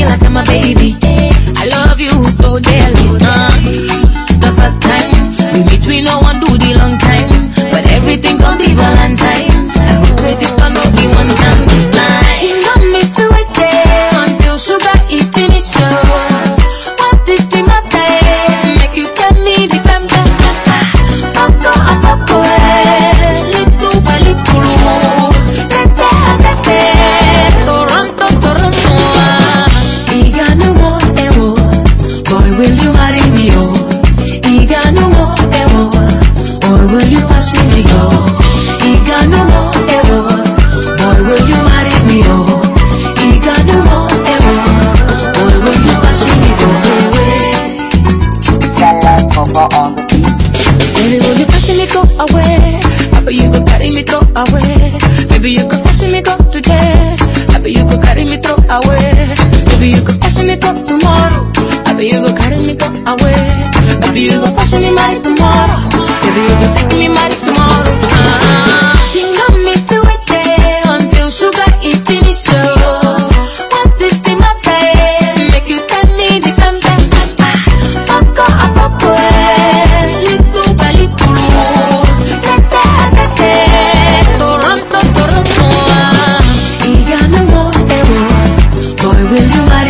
me like I'm a baby. I love you so dearly. The first time we meet, we no one do the long time, but everything gon' be Valentine. I hope that this can be one time this time. She got me to wait there until sugar is finished. What's this thing my time? Make you tell me the time. Poco, little by little. Toronto. Iga no more, boy, will you marry me? Oh, Iga no more, boy, will you passion me? Oh, Iga no more, boy, will you marry me? Oh, Iga no more, boy, will you passion me? Oh, Salad cover on the beat. baby, will you passion me go away? Happy you go carry me throw away. Baby, you go passion me go today. Happy you go carry me throw away. Baby, you go passion me go tomorrow. Happy you go carry me go away. Baby, you go passion me marry tomorrow. Baby, you go take me marry tomorrow. She got me to wait there until sugar is finished. What's this thing my time? Make you tell me the time. Poco, little by little. Toronto. Iga no more, boy, will you marry